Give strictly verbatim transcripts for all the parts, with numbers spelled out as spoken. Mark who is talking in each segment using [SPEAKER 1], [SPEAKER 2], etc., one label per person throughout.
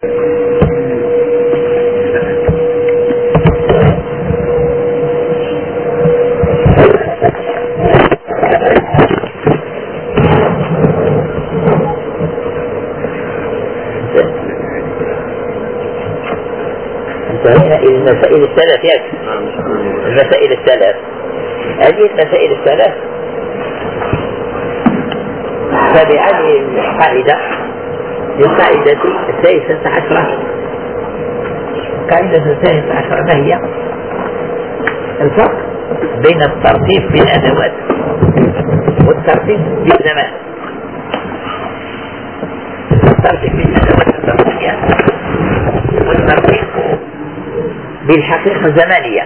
[SPEAKER 1] انتهينا إلى المسائل الثلاث يكفي. المسائل الثلاث هذه المسائل الثلاث فبهذه القاعدة القاعدة الثالثة عشرة القاعدة الثالثة عشرة ما هي؟ الفرق بين الترتيب بالأدوات والترتيب بالزمان. الترتيب بالأدوات الترتيبية والترتيب بالحقيقة الزمانية.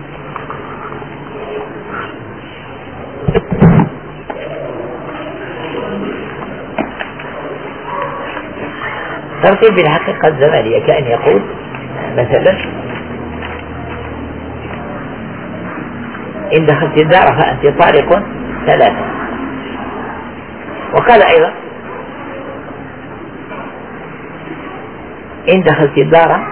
[SPEAKER 1] ترتيب بالحقيقة الزمانية كأن يقول مثلا إن دخلت الدار فأنت طالق ثلاثة، وقال أيضا إن دخلت الدار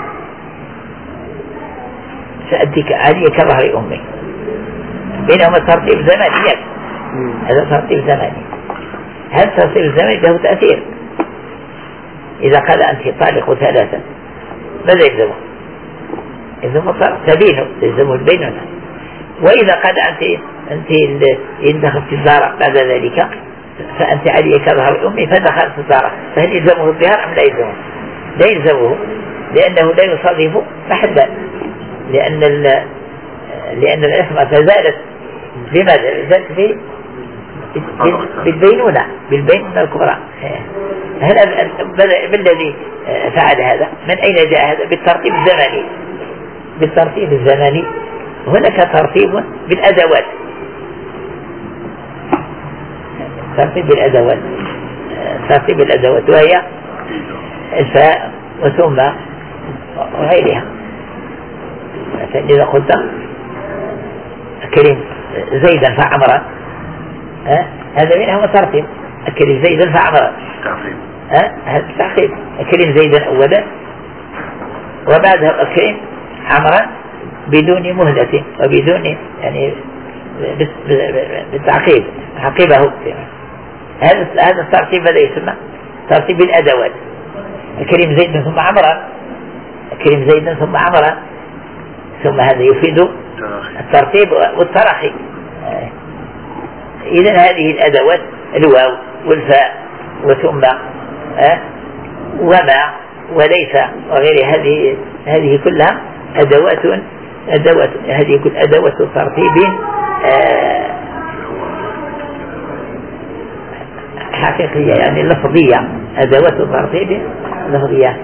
[SPEAKER 1] فأنت علي كظهر أمي. بينهما ترتيب زماني، هذا ترتيب زماني. هذا الترتيب الزماني له تأثير. إذا قال أنت طالق ثلاثة ماذا يلزمه؟ يلزمه تبينه، يلزمه البينونة. وإذا قال أنت أنت إن دخلت الدار بعد ذلك فأنت علي كظهر أمي فدخلت الدار، فهل يلزمه الظهار أم لا يلزمه؟ لا يلزمه، لأنه لا يصادف محلا، لأن لأن العصمة زالت بماذا؟ زالت في بالبينونة بالبينونة الكبرى. هل ما الذي فعل هذا؟ من أين جاء هذا؟ بالترتيب الزمني. بالترتيب الزمني هناك ترتيب بالأدوات، ترتيب بالأدوات ترتيب الأدوات وهي الفاء وثم وغيرها. إذا قلت أكرم زيدا فعمرا هذا منه ترتيب، أكرم زيدا فعمرا هذا تعقيب، أكرم زيدا أولا وبعدها أكرم عمرا بدون مهلة وبدون يعني بالتعقيب عقبه. هذا هذا الترتيب ماذا يسمى؟ ترتيب الأدوات. أكرم زيدا ثم عمرا، أكرم زيدا ثم عمرا، ثم هذا يفيد الترتيب والتراخي. إذا هذه الأدوات الواو والفاء وثم أه وما وليس وغير هذه هذه كلها أدوات أدوات هذه كل أدوات ترتيب أه حقيقية يعني لفظية، أدوات ترتيب لفظية.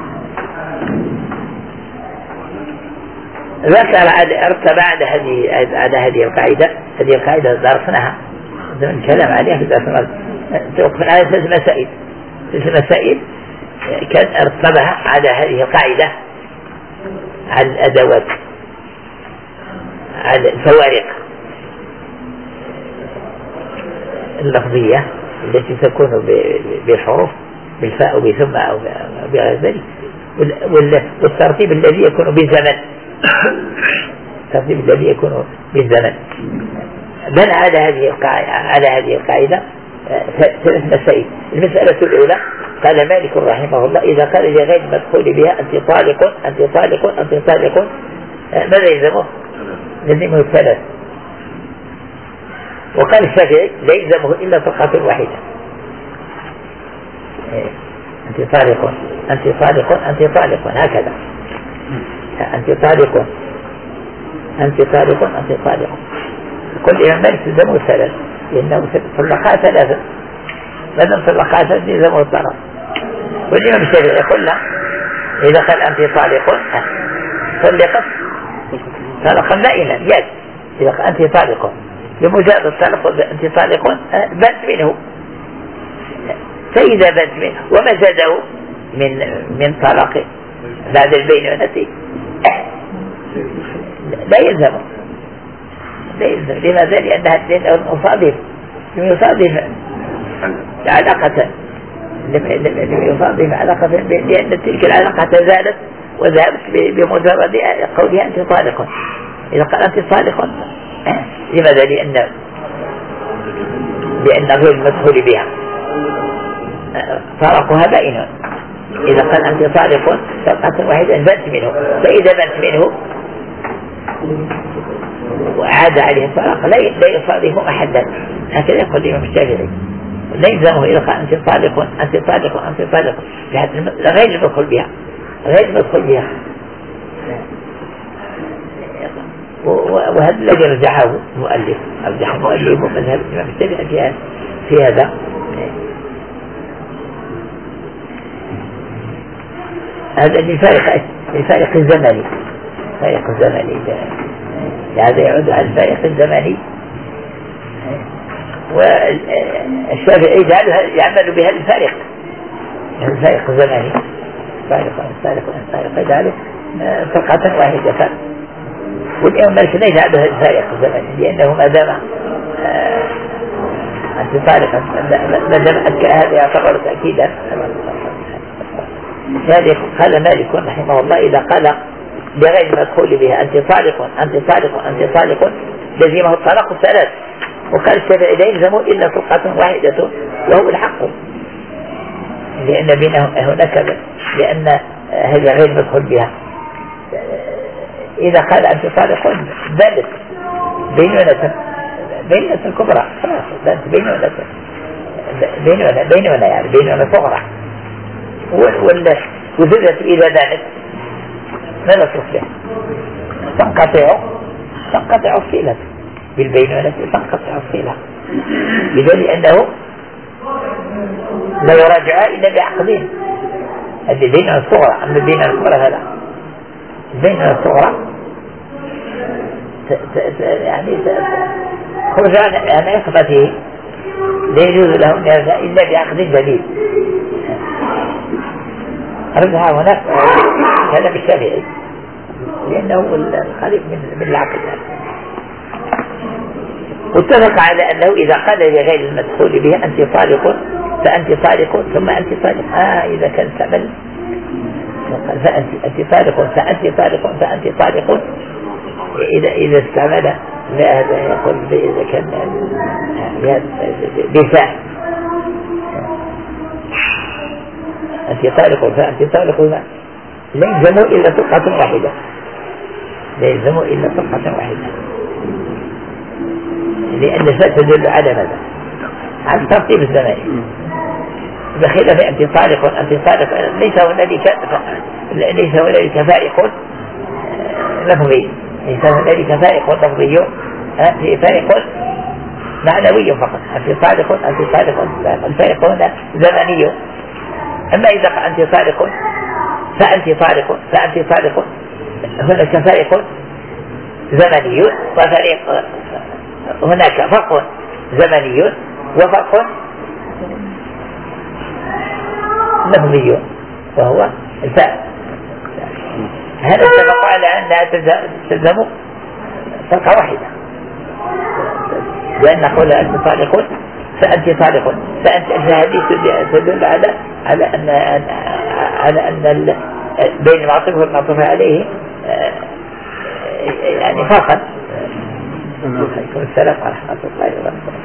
[SPEAKER 1] ذكر ارتب على هذه على هذه القاعدة. هذه القاعدة درسناها نتكلم عليها في درس توقف على ثلاث مسائل ثلاث مسائل كان ارتبها على هذه القاعدة، على الأدوات، على الفوارق اللفظية التي تكون بالحروف بالفاء وبثم أو بغير ذلك، والترتيب الذي يكون بالزمن، الترتيب الذي يكون بالزمن. بل على هذه القاعدة على هذه القاعدة ثلاث مسائل. المسألة الأولى قال مالك رحمه الله إذا قال لغير المدخول بها أنت طالق أنت طالق أنت طالق ماذا يلزمه؟ يلزمه الثلاث. وقال الشافعي لا يلزمه إلا طلقة واحدة. أنت طالق أنت طالق أنت طالق هكذا، أنت طالق أنت طالق أنت طالق. كل إمام مالك يلزمه الثلاث لأنه طلقها ثلاثة، ما دام طلقها ثلاثة يلزمه الطلاق. والإمام الشافعي يقول لا، إذا قال أنت طالق طلقت طلقا بائنا يد، إذا قال أنت طالق بمجرد الطلق أنت طالق بنت منه، فإذا بنت منه وما زاده من من طلاق بعد البينونة لا يلزمه لا يلزم. لماذا؟ لأنها لأنه مصادف يصادف علاقة لم يصاب بهم علاقة، لأن تلك العلاقة تزالت وذهبت بمجرد قولها أنت صادق. إذا قال أنت صادق لماذا؟ لأن لأن غير المدخول بها فرقها بائن. إذا قال أنت صادق فرقة واحدة بنت منه، فإذا بنت منه وعاد عليه الفرق لا يصادق أحدا. هكذا يقول الإمام الشافعي لا يلزمه إذا قال أنت صادق أنت صادق أنت صادق غير المدخول بها غير المدخول بها. وهذا الذي رجعه المؤلف أرجح المؤلف مذهب الإمام الشافعي في هذا. هذا الفارق الفارق الزمني الفارق الزمني هذا يعود على الفارق الزمني. والشافعي يعمل بهذا الفارق الفارق الزمني فارق فارق فارق يجعله فرقة واحدة. والإمام مالك لا يجعل هذا الفارق الزمني لأنه ما دام أنت فارقا ما دام هذا يعتبر تأكيدا. هذه قال مالك رحمه الله إذا قال بغير المدخول بها أنت صادق أنت صادق أنت صادق لزمه الطلاق الثلاث. وقال الشافعي لا يلزم إلا فرقة واحدة وهو الحق، لأن بينهم هناك لأن هذا غير مدخول بها. إذا قال أنت صادق بلت بينونة بينونة كبرى خلاص بلت بينونة بينونة بينونة يعني بينونة صغرى. والزوجة إذا دانت ماذا تصبح؟ تنقطع تنقطع الصلة بالبينونة تنقطع الصلة بدليل أنه لا يراجع إلا بعقدين. هذه البينونة الصغرى. أما البينونة الكبرى هذا البينونة الصغرى يعني خرج عن عقبته لا يجوز له إلا بعقد جديد. رجع هناك هذا بالشافعي لأنه الخليف من من العقل. واتفق على أنه إذا قال لغير المدخول به أنت صادق فأنت صادق ثم أنت صادق آه إذا كان استعمل فأنت أنت صادق فأنت صادق فأنت صادق إذا إذا استعمل هذا يقول إذا كان بفاء أنت صادق فأنت صادق لا يلزم إلا فرقة واحدة لا يلزم إلا فرقة واحدة لأن الفاء تدل على ماذا؟ على الترتيب الزمني. بخلاف أنت صادق أنت صادق ليس هنالك ليس هنالك فارق لفظي ليس هنالك فارق لفظي فارق معنوي فقط. أنت صادق أنت صادق الفارق هنا زمني. أما إذا أنت صادق فأنت صادق فأنت صادق هناك فارق زمني وفريق هناك فرق زمني وفرق لفظي وهو الفاء. هذا اتفق على أنها تلزم فرقة واحدة لأن نقول أنت صادق فأنت صادق فأنت هذه تدل على على أن على أن بين المعطوف والمعطوف عليه يعني فقط. عليكم السلام ورحمة الله وبركاته.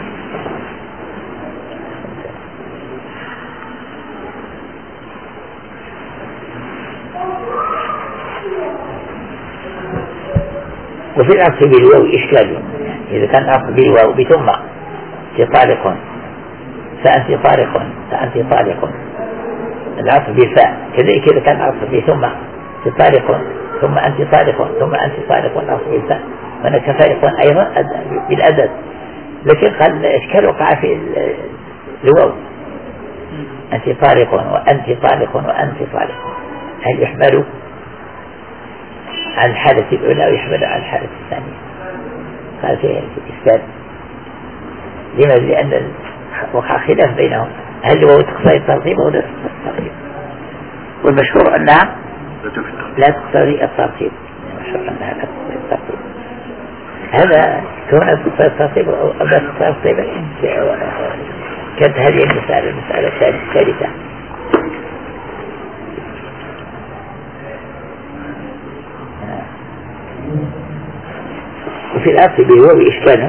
[SPEAKER 1] وفي العطف بالواو إشكال إذا كان العطف بالواو بثم طالق فأنت طالق فأنت طالق العطف بالفاء كذلك إذا كان العطف بثم طالق ثم أنت طالق ثم أنت طالق العطف بالفاء هناك فارق أيضا بالأدب. لكن قال الإشكال وقع في الواو أنت طالق وأنت طالق وأنت طالق هل يحمل على الحالة الأولى ويحمل على الحالة الثانية؟ قال في إشكال لماذا؟ لأن وقع خلاف بينهم هل الواو تقتضي الترتيب أو لا تقتضي الترتيب؟ والمشهور أنها لا تقتضي الترتيب. المشهور أنها لا تقتضي الترتيب. هذا كون تقتضي الترتيب أو لا تقتضي الترتيب كانت هذه المسألة المسألة الثالثة في الأصل بالواو إشكال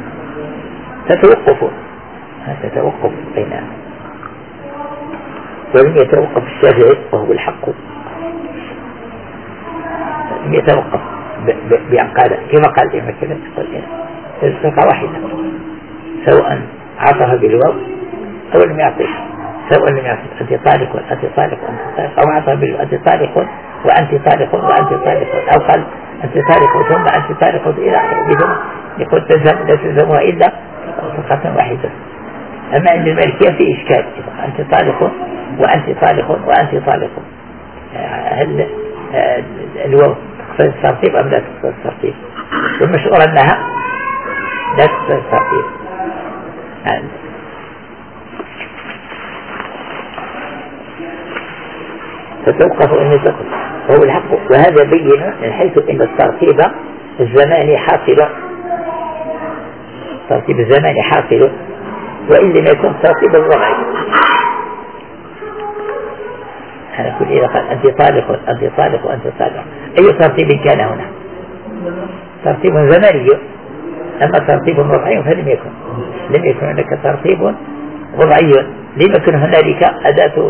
[SPEAKER 1] تتوقف تتوقف بينها، ولم يتوقف الشافعي وهو الحق، لم يتوقف بأن قال كما قال الإمام كذا الفرقة واحدة سواء عطف بالواو أو لم يعطف، سواء لم يعطف أنت طالق أنت طالق أنت طالق، أو عطف بالواو أنت طالق وأنت طالق وأنت طالق، أو قال أنت طالق ثم أنت طالق إلى آخره، يقول تلزم لا تلزمها إلا فرقة واحدة. أما عند المالكية في إشكال، أنت طالق وأنت طالق وأنت طالق، هل الواو تقصد الترتيب أم لا تقصد الترتيب؟ والمشهور أنها لا تقصد الترتيب. فتوقف أن تقصد وهو الحق، وهذا بين من حيث أن الترتيب الزماني حاصل، ترتيب الزماني حاصل وإن لم يكن ترتيب الوضعي. أنا كل إذا قال أنت طالق أنت طالق وأنت طالق، أي ترتيب كان هنا؟ ترتيب زمني، أما ترتيب وضعي فلم يكن، لم يكن هناك ترتيب وضعي، لم يكن هنالك أداة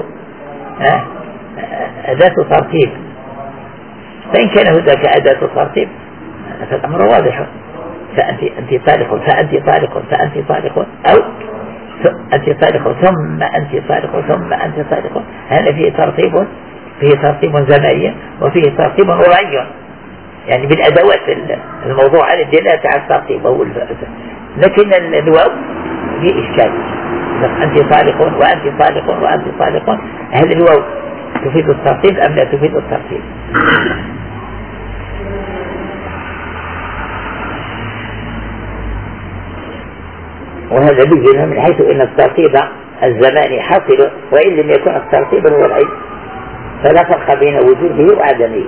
[SPEAKER 1] أداة ترتيب، فإن كان هناك أداة ترتيب فالأمر واضح، فأنت أنت طالق فأنت طالق فأنت طالق، أو أنت طالق ثم أنت طالق ثم أنت طالق، هذا فيه ترتيب، فيه ترتيب زمني وفيه ترتيب وضعي، يعني بالأدوات الموضوع على الدلالة على الترتيب هو الفائدة. لكن الواو فيه إشكال، أنت طالق وأنت طالق وأنت طالق، هل الواو تفيد الترتيب أم لا تفيد الترتيب؟ وهذا بيجي من حيث أن الترتيب الزماني حاصل وإن لم يكن الترتيب الوضعي، فلا فرق بين وجوده وعدمه.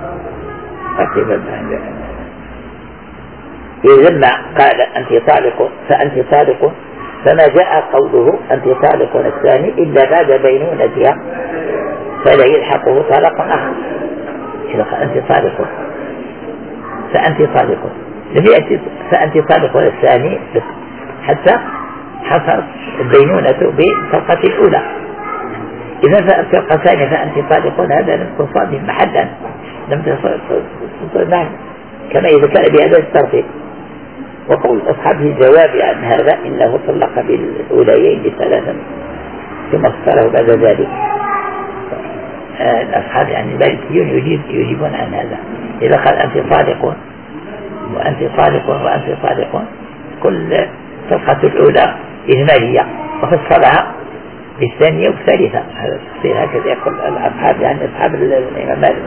[SPEAKER 1] إذا ما قال أنت طالق فأنت طالق، فما جاء قوله أنت طالق الثاني إلا بعد بينونتها فلا يلحقه طلاق آخر. إذا قال أنت طالق فأنت طالق لم يأتي فأنت طالق الثاني حتى حصل البينونة بالفرقة الأولى. إذا فالفرقة الثانية فأنت طالق، هذا لم تصادم محلا، لم تصادم كما إذا كان بهذا الترتيب. وقول أصحابه جواب عن هذا إنه طلق بالأوليين بثلاثا ثم اختاره بعد ذلك. الأصحاب يعني المالكيون يجيب يجيبون عن هذا، إذا قال أنت طالق وأنت طالق وأنت طالق، كل الفرقة الأولى إجمالية وفصلها بالثانية والثالثة، هذا التفصيل هكذا يقول الأصحاب، يعني أصحاب الإمام مالك.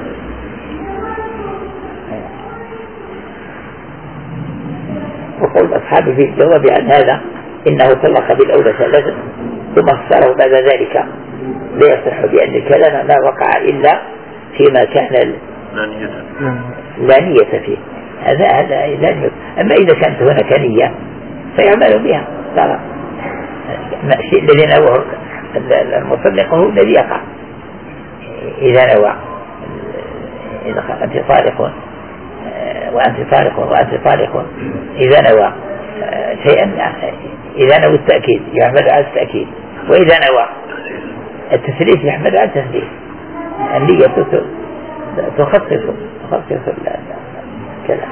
[SPEAKER 1] وقول أصحابه في الجواب عن هذا إنه طلق بالأولى ثلاثة ثم اختاره بعد ذلك لا يصح، بأن الكلام ما وقع إلا فيما كان لا نية فيه، هذا هذا لا نية. أما إذا كانت هناك نية فيعمل بها، ترى الشيء الذي نواه المطلق هو الذي يقع. إذا نوى إذا قال أنت طالق وأنت طالق وأنت طالق، إذا نوى شيئا، إذا نوى التأكيد يعمل على التأكيد، وإذا نوى التثليث يحمل على التثليث. النية تخصص تخصص الكلام.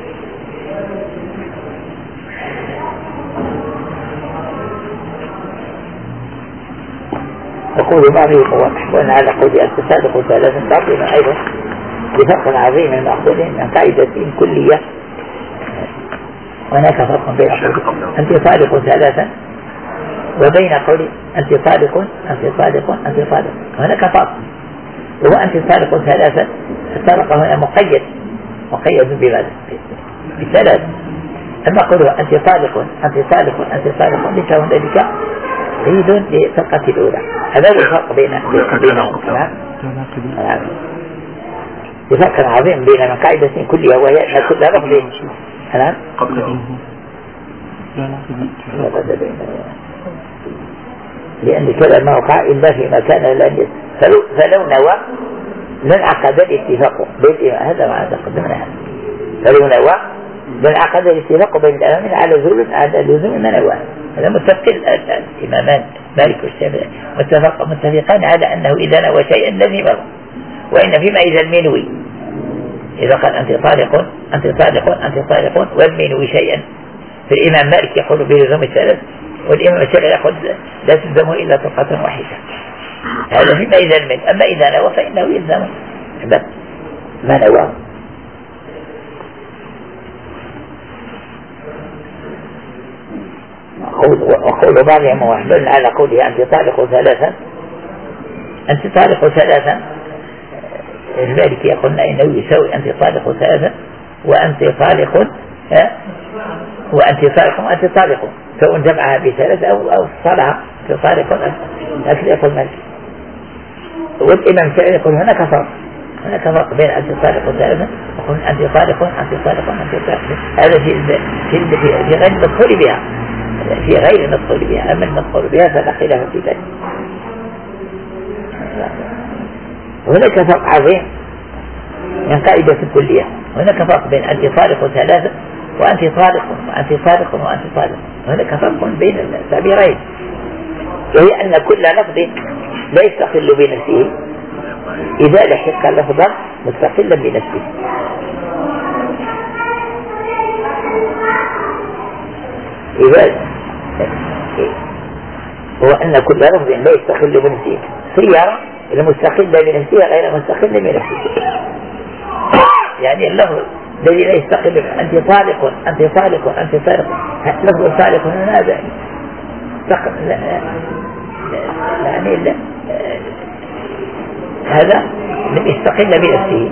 [SPEAKER 1] يقول بعضهم هو محمول على قول التصادق ثلاثا باطلا أيضا بفرق عظيم مأخوذ من قاعدة كلية. هناك فرق بين قول أنت طالق ثلاثا وبين قول أنت طالق أنت طالق أنت طالق، هناك فرق، وهو أنت طالق ثلاثا، الطلاق هنا مقيد مقيد بماذا؟ بثلاث. أما قوله أنت طالق أنت طالق أنت طالق ليس هنالك عيد للفرقة الأولى، هذا هو الفرق بين بينهم. نعم، بفرق عظيم بين قاعدة كلية وهي أن كل لفظ نعم قبل لأن الكلام ما وقع إلا فيما كان لن فلو, فلو نوى لن عقد الاتفاق، هذا ما تقدمنا. فلو نوى بل عقد الاتفاق بين الإمامين على لزوم على لزوم المنوى. هذا متفق الإمامان مالك والشافعي متفق متفقان على أنه إذا نوى شيئا لزمه. وإن فيما إذا المنوي إذا قال أنت طالق أنت طالق أنت طالق والمنوي شيئا، فالإمام مالك يقول بلزوم الثلاث، والإمام الشافعي يقول لا تلزمه إلا طلقة واحدة. هذا فيما إذا المن. أما إذا نوى فإنه يلزم بس ما نوى. وقول بعضهم وحمل على قوله أنت طالق ثلاثا أنت طالق ثلاثا المالك يقولنا إنه يساوي أنت طالق ثلاثا وأنت طالق وأنت طالق وأنت طالق، سواء جمعها بثلاث أو أو صالها أنت طالق. هكذا يقول مالك. والإمام الشافعي يقول هناك فرق هناك فرق بين أنت طالق ثلاثا وقل أنت طالق أنت طالق أنت طالق. هذا في في في غير المدخول بها في غير المدخول بها. أما المدخول بها فلا خلاف في ذلك. هناك فرق عظيم من قاعدة الكلية. هناك فرق بين أنت طالق ثلاثة وأنت طالق وأنت طالق وأنت طالق. هناك فرق بين التعبيرين، وهي أن كل لفظ لا يستقل بنفسه إذا لحق لفظا مستقلا بنفسه. إذا هو أن كل لفظ لا يستقل بنفسه سيارة المستقلة بنفسها غير مستقلة بنفسه. يعني اللفظ الذي لا يستقل أنت طالق أنت طالق أنت طالق، لفظ طالق هذا يعني لا هذا لم يستقل بنفسه،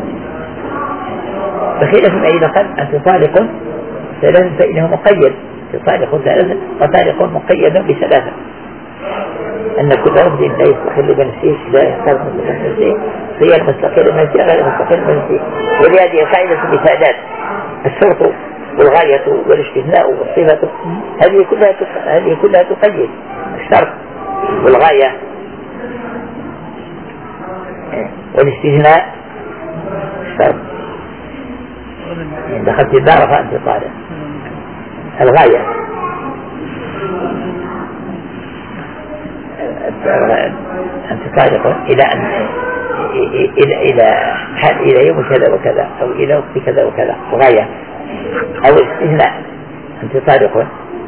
[SPEAKER 1] بخلاف ما إذا قال أنت طالق ثلاثة فإنه مقيد. طالق ثلاثة وطالق مقيد بثلاثة. أن كل لفظ لا يستقل بنفسه لا يستقل بنفسه هي المستقل بنفسه غير المستقل بنفسه. ولهذه القاعدة مثالات الشرط والغاية والاستثناء والصفة هذه كلها هذه كلها تقيد الشرط والغاية والاستثناء. الشرط إن دخلت الدار فأنت طالق. الغاية أنت طالق إلى أن إلى إلى حال إلى يوم كذا وكذا أو إلى وقت كذا وكذا غاية. أو الاستثناء أنت طالق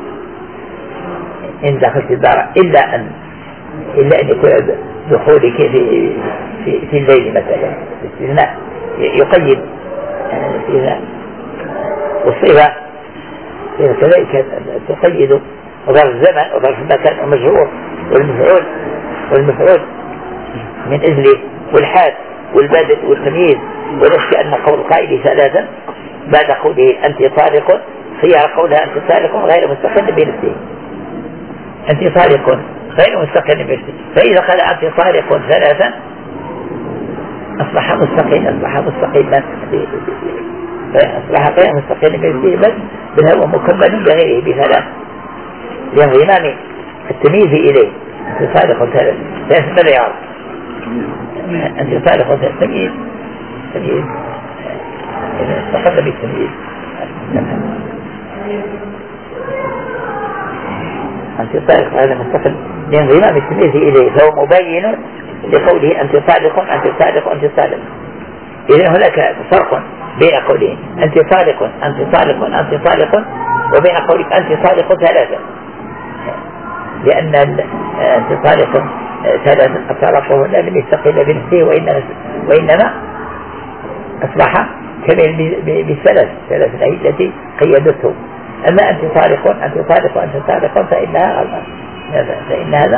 [SPEAKER 1] إن دخلت الدار إلا أن إلا أن يكون دخولك في في, في الليل مثلا. الاستثناء يقيد الاستثناء. والصفة كذلك تقيد ظرف الزمن وظرف المكان ومجهور والمفعول والمفعول من أجله والحال والبدل والتمييز. وليس أن قول القائل ثلاثا بعد قوله أنت طالق خيار قولها أنت طالق غير مستقل بنفسه. أنت طالق غير مستقل بنفسه، فإذا قال أنت طالق ثلاثا أصبح مستقل أصبح مستقلا أصبح غير مستقل بنفسه بل بل هو مكمل بغيره بثلاث لانضمام التمييز إليه. أنت طالق ثلاثا ثلاث مليار أنت طالق ثلاثا تمييز تمييز استقل بالتمييز. أنت طالق هذا مستقل لانضمام التمييز إليه فهو مبين لقوله أنت طالق أنت طالق أنت طالق. إذن هناك فرق بين قوله أنت طالق أنت طالق أنت طالق وبين قولك أنت طالق ثلاثة، لأن أنت طالق ثلاثة الطلاق لم يستقل بنفسه وإنما, وإنما أصبح كمل بالثلاث ثلاث التي قيدته. أما أنت طالق أنت طالق أنت طالق فإنها فإن هذا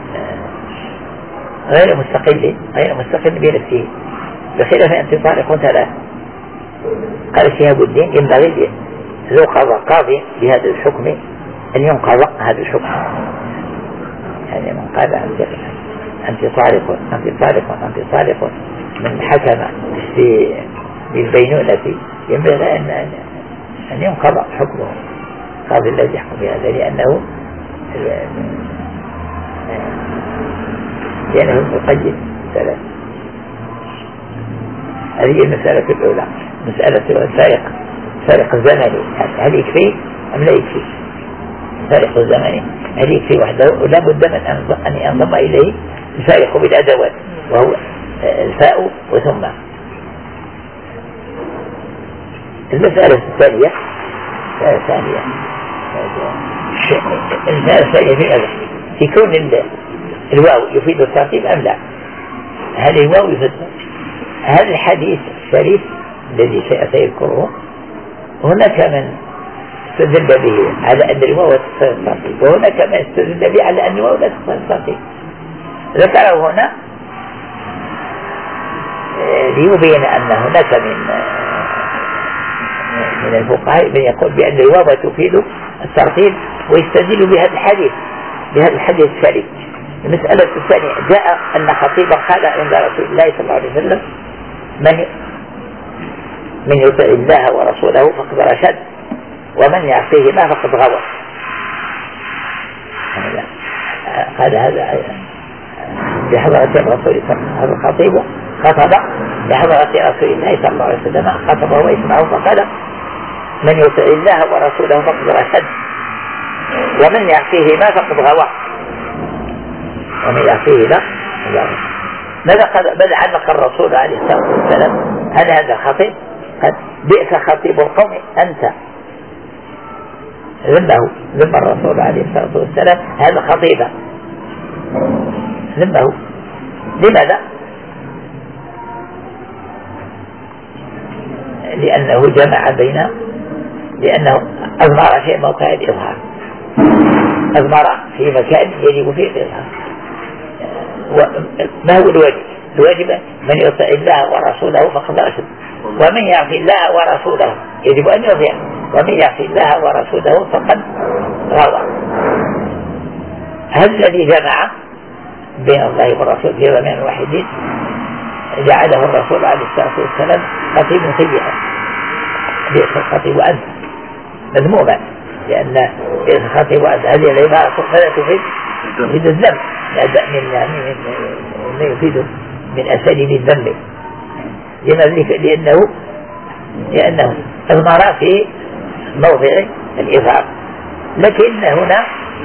[SPEAKER 1] غير مستقل غير مستقل بنفسه بخلاف أنت طالق ثلاث. قال شهاب الدين ينبغي ذو قاضي بهذا الحكم أن ينقض هذا الحكم. يعني من قال أنت أنت طالق أنت طالق أنت طالق من حكم بالبينونة ينبغي أن أن ينقض حكمه قاضي الذي يحكم بهذا لأنه لأنه مقيد ثلاث. هذه المسألة الأولى. مسألة السائق الفارق الزمني هل يكفي أم لا يكفي؟ الفارق الزمني هل يكفي وحده؟ ولا بد من أن ينضم إليه الفارق بالأدوات وهو الفاء وثم. المسألة الثانية الثانية المسألة الثانية في ماذا؟ في كون الواو يفيد الترتيب أم لا؟ هل الواو يفيد؟ هذا الحديث الثالث الذي سيذكره هناك من استدل به على أن الواو تقتضي الترتيب، وهناك من استدل به على أن الواو لا تقتضي الترتيب. ذكره هنا ليبين أن هناك من من الفقهاء من يقول بأن الواو تفيد الترتيب ويستدل بهذا الحديث بهذا الحديث الثالث. المسألة الثانية جاء أن خطيبا قال عند رسول الله صلى الله عليه وسلم من من يطع الله ورسوله فقد رشد ومن يعصيهما فقد غوى. قال هذا بحضرة الرسول صلى الله عليه وسلم. الخطيب خطب بحضرة رسول الله صلى الله عليه وسلم خطب وهو يسمعه فقال من يطع الله ورسوله فقد رشد ومن يعصيهما فقد غوى ومن يعصيهما فقد غوى. ماذا قال؟ ماذا علق الرسول عليه الصلاة والسلام على هذا الخطيب؟ قال بئس خطيب القوم أنت. ذمه ذم الرسول عليه الصلاة والسلام هذا خطيبا ذمه. لماذا؟ لأنه جمع بين لأنه أضمر في موقع الإظهار، أضمر في مكان يجب فيه الإظهار. ما هو الواجب؟ الواجب من يطع الله ورسوله فقد رشد ومن يعصي الله ورسوله يجب أن يطيع ومن يعصي الله ورسوله فقد غوى. هذا الذي جمع بين الله والرسول في زمان واحد جعله الرسول عليه الصلاة والسلام خطيب سيئا. بئس الخطيب أنت مذموما لأن بئس الخطيب أنت هذه العبارة فلا تفيد تفيد الذم من يعني ما يفيد من أساليب الذم. لأنه لأنه أضمر في موضع الإظهار. لكن هنا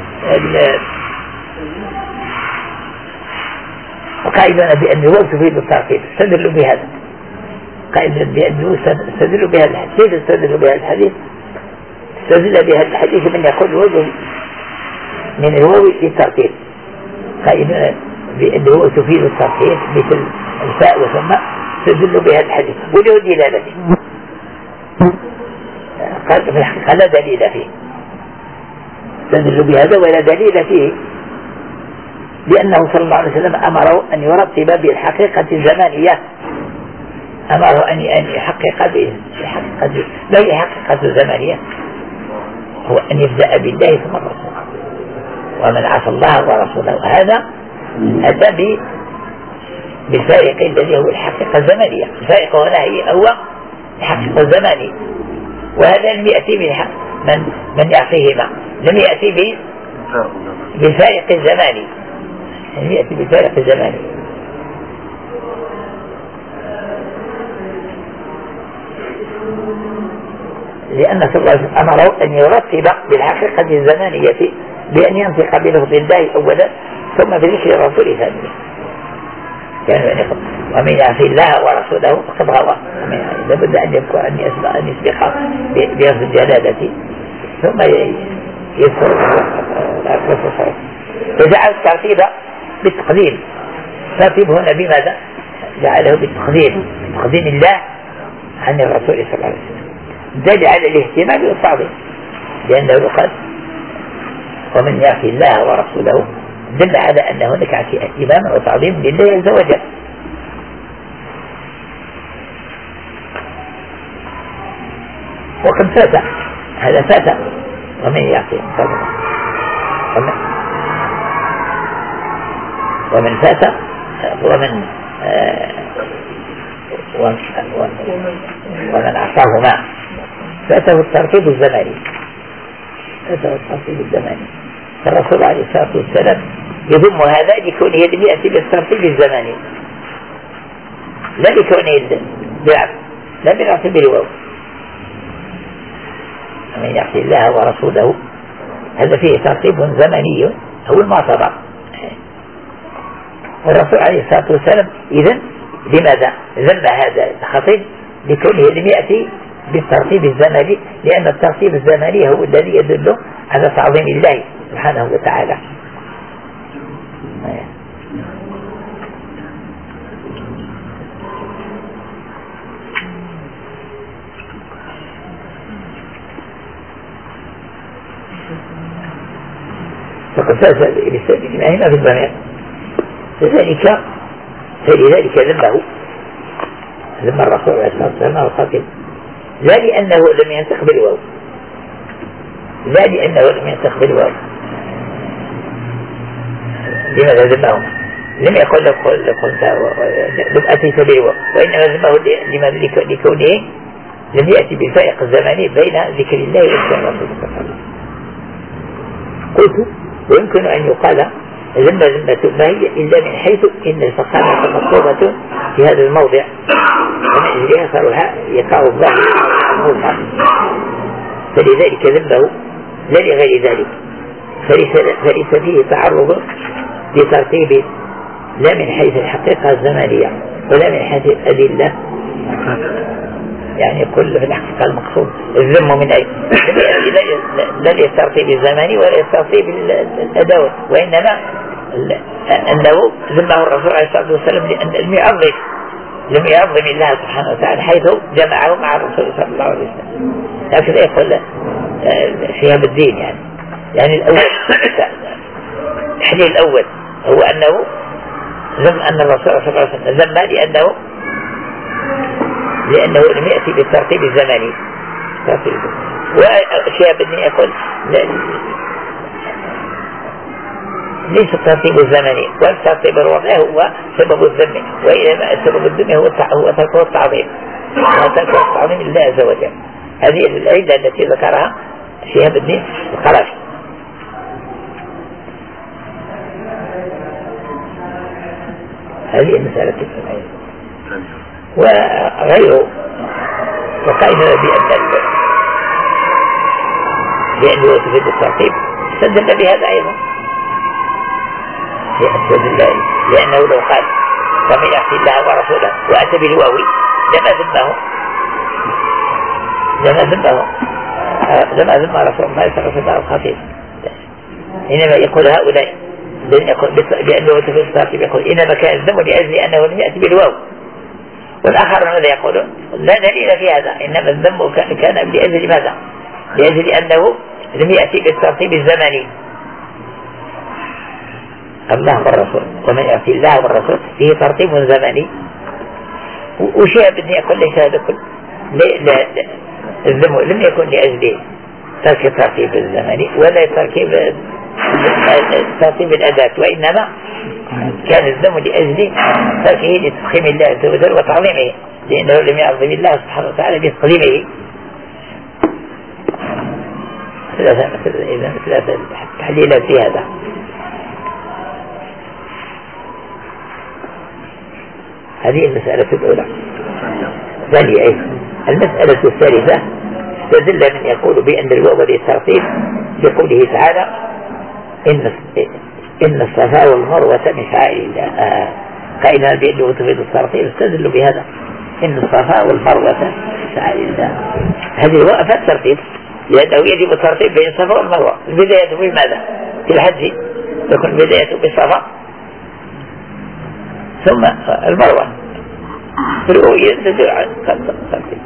[SPEAKER 1] قائلون بأن الواو تفيد الترتيب استدلوا بهذا قائلون بأنه استدلوا بهذا الحديث. كيف استدلوا بهذا الحديث؟ استدل بهذا الحديث من يقول الواو من الواو للترتيب قائلون بأن الواو تفيد الترتيب مثل الفاء وثم استدلوا بهذا الحديث وله دلالة قال في الحقيقة لا دليل فيه. استدلوا بهذا ولا دليل فيه لأنه صلى الله عليه وسلم أمره أن يرتب بالحقيقة الزمانية، أمره أن يحقق بالحقيقة لا الحقيقة الزمانية هو أن يبدأ بالله ثم الرسول ومن عصى الله ورسوله. هذا أتى بالفارق الذي هو الحقيقة الزمانية. الفارق هنا هي هو الحقيقة الزماني وهذا لم يأتي بالحق من من يعصيهما لم يأتي به بالفارق الزماني لم يأتي بالفارق الزماني. لأن صلى الله عليه وسلم أمره أن يرتب بالحقيقة الزمانية بأن ينطق بلفظ الله أولا ثم بذكر الرسول ثانيا. كانوا يعني ومن يعصي الله ورسوله فقد غوى. لابد أن يذكر أن يسبق أن يسبق بلفظ الجلالة ثم يذكر الرسول. فجعل الترتيب بالتقديم. الترتيب هنا بماذا؟ جعله بالتقديم تقديم الله عن الرسول صلى الله عليه وسلم. دل على الاهتمام والتعظيم لأنه قال ومن يعصي الله ورسوله دل على أن هناك اهتمام وتعظيم لله عز وجل. وقد فات هذا فات ومن يعصي ومن, ومن فات ومن آه ومن عصاهما فاته الترتيب الزماني فاته الترتيب الزماني. فالرسول عليه الصلاة والسلام يضم هذا لكونه لم يأتي بالترتيب الزماني لا لكونه بالعكس لا بالعكس بالواو ومن يعصي الله ورسوله، هذا فيه ترتيب زمني هو المعتبر. الرسول عليه الصلاة والسلام إذن لماذا ذم هذا الخطيب؟ لكونه لم يأتي بالترتيب الزمني، لأن الترتيب الزمني هو الذي يدل على تعظيم الله سبحانه وتعالى. فقد فاز بالسبب ما في الضمير، لذلك فلذلك ذمه ذم الرسول عليه الصلاة والسلام الخطيب، لا لأنه لم ينسخ بالواو، لا لأنه لم ينسخ بالواو. لماذا ذمه؟ لم يقل لم أتيت بالواو، وإنما ذمه لماذا؟ لكونه لم يأتي بالفائق الزمني بين ذكر الله وذكر الرسول صلى الله عليه وسلم. قلت ويمكن أن يقال ذم ذمة ما هي إلا من حيث إن الفخامة مطلوبة في هذا الموضع، ومن أجلها صارها يقع الظاهر المظهر، فلذلك ذمه لا لغير ذلك، فليس, فليس فيه تعرض لترتيب لا من حيث الحقيقة الزمنية ولا من حيث الأدلة، يعني كل في الحقيقة المقصود الذم من أي لا للترتيب الزمني ولا للترتيب الأدوي، وإنما أنه ذمه الرسول عليه الصلاة والسلام لأن لم يعظم لم يعظم الله سبحانه وتعالى حيث جمعه مع الرسول صلى الله عليه وسلم. هكذا يقول شهاب الدين. يعني يعني الأول التحليل الأول هو أنه ذم أن الرسول صلى الله عليه وسلم ذم لأنه لأنه لم يأتي بالترتيب الزمني. وشهاب الدين يقول ليس الترتيب الزمني والترتيب الوضعي هو سبب الذم، وإنما سبب الذم هو هو ترك التعظيم، وترك التعظيم لله عز وجل. هذه العلة التي ذكرها شهاب الدين القرافي. هذه المسألة الثانية. وغيره وقائمة بأن بأنه تفيد الترتيب استدل بهذا أيضا، لأنه لو قال ومن يعصي الله ورسوله وأتى بالواو لما ذمه لما ذمه لما ذم رسول الله صلى الله عليه وسلم الخفيف. إنما يقول هؤلاء بأنه تفيد الترتيب، يقول إنما كان الذم لأجل أنه لم يأتي بالواو، والآخر ماذا يقولون؟ لا دليل في هذا، إنما الذم كان لأجل ماذا؟ لأجل أنه لم يأتي بالترتيب الزمني. الله والرسول ومن يعصي الله والرسول فيه ترتيب زمني، وشيء بدي يقول ليس هذا كل لا لا الذم لم يكن لأجل ترك الترتيب الزمني ولا تركيب ترتيب الأداة، وإنما كان الذم لأجل تركه لتفخيم الله عز وجل وتعظيمه، لأنه لم يعظم الله سبحانه وتعالى بتقديمه. ثلاثة إذا ثلاثة تحليلات في هذا. هذه المسألة الأولى. ثانية المسألة الثالثة استدل من يقول بأن الواو للترتيب بقوله تعالى إن إن الصفا والمروة من شعائر الله، قائلا بأنه تفيد الترتيب استدل بهذا إن الصفا والمروة من شعائر الله. هذه وقفت الترتيب لأنه يجب الترتيب بين الصفا والمروة. البداية بماذا؟ في الحج تكون البداية بالصفا ثم المروة، فالأولى تدل على الترتيب.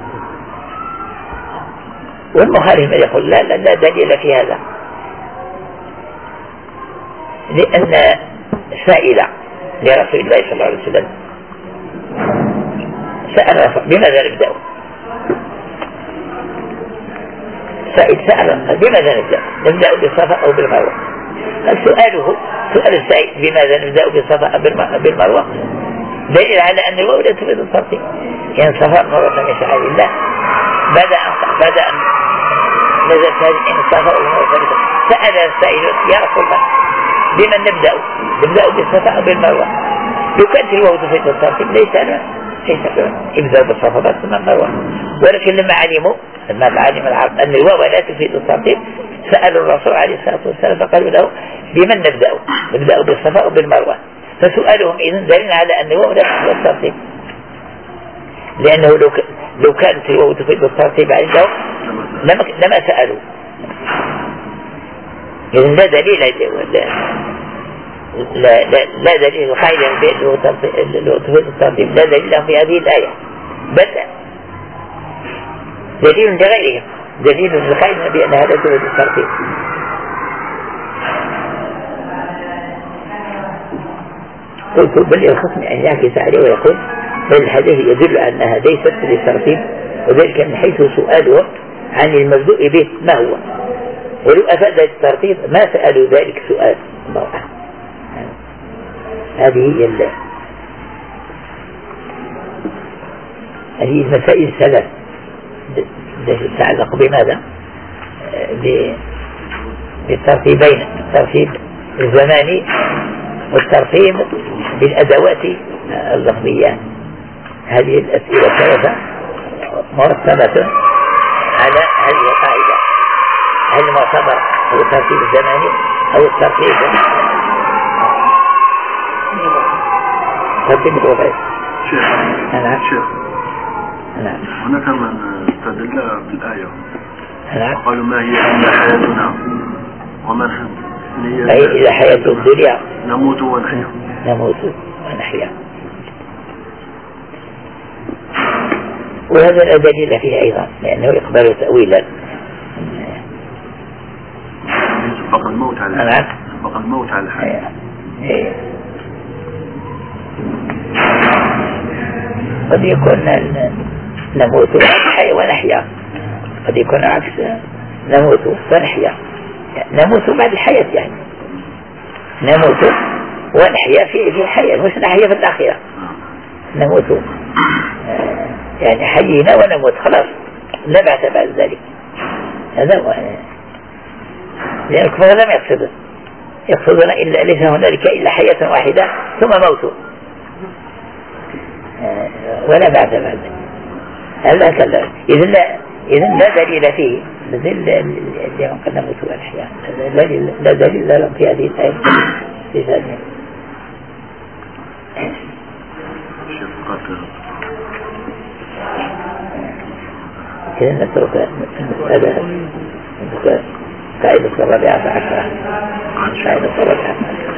[SPEAKER 1] والمخالف يقول لا لا لا دليل في هذا، لأن سائل لرسول الله صلى الله عليه وسلم سأل بماذا نبدأ؟ سائل سأل بماذا نبدأ؟ نبدأ بالصفا أو بالمروة؟ سؤاله سؤال السائل بماذا نبدأ بالصفا أو بالمروة دليل على أن الواو لا تفيد الترتيب، يعني الصفا والمروة من شعائر الله. بعد أن بعد أن نزلت هذه إن الصفا والمروة سأل السائل يا رسول الله بمن نبدأ؟ نبدأ بالصفا أو بالمروة؟ لو كانت الواو تفيد الترتيب ليس في ابدأوا بالصفات ثم المروة. ولكن لما علموا لما علم العرب أن الواو لا تفيد الترتيب سألوا الرسول عليه الصلاة والسلام فقالوا له بمن نبدأ؟ نبدأ بالصفا وبالمروة. فسؤالهم إذن دليل على أن الواو لا تفيد الترتيب، لأنه لو لو كانت الواو تفيد الترتيب عندهم لما لما سألوا. إذن لا دليل لا لا لا دليل القاعدة لو تفيد الترتيب لا دليل لهم في هذه الآية، بل دليل لغيرهم، دليل للقاعدة بأن هذا تفيد الترتيب. قلت بل الخصم أن يعكس عليه ويقول بل الحديث يدل على أنها ليست للترتيب، وذلك من حيث سؤالهم عن المبدوء به ما هو، ولو أفاد الترتيب ما سألوا ذلك سؤال المرأة. هذه هي ال... هذه المسائل الثلاث تتعلق بماذا؟ بالترتيبين، الترتيب الزماني والترتيب بالأدوات اللفظية. هذه الأسئلة الثلاثة مرتبة على هذه القاعدة: هل المعتبر هو الترتيب الزماني أو الترتيب الترتيب الوضعي؟
[SPEAKER 2] نعم.
[SPEAKER 1] نعم.
[SPEAKER 2] هناك من استدل بالآية
[SPEAKER 1] نعم.
[SPEAKER 2] قالوا ما هي إلا حياتنا وما
[SPEAKER 1] هي إلى حياة الدنيا
[SPEAKER 2] نموت ونحيا
[SPEAKER 1] نموت ونحيا. وهذا لا دليل فيه أيضا، لأنه يقبل تأويلا.
[SPEAKER 2] بقى الموت على
[SPEAKER 1] نعم.
[SPEAKER 2] بقى الموت على الحياة.
[SPEAKER 1] قد يكون نموت ونحيا، قد يكون عكس نموت ونحيا، نموت بعد الحياة، يعني نموت ونحيا في في الحياة، مش نحيا في الآخرة. نموت يعني حيينا ونموت خلاص لا بعد بعد ذلك. هذا هو، لأن الكفار لم يقصدوا يقصدون إلا ليس هنالك إلا حياة واحدة ثم موت ولا بعد بعد. هذا كذا. إذن لا إذن لا دليل فيه، دليل اليوم قد نموت ونحيا، لا دليل لهم في هذه الآية في هذه. إذن نترك المسألة قاعدة الرابعة عشرة قاعدة الرابعة عشرة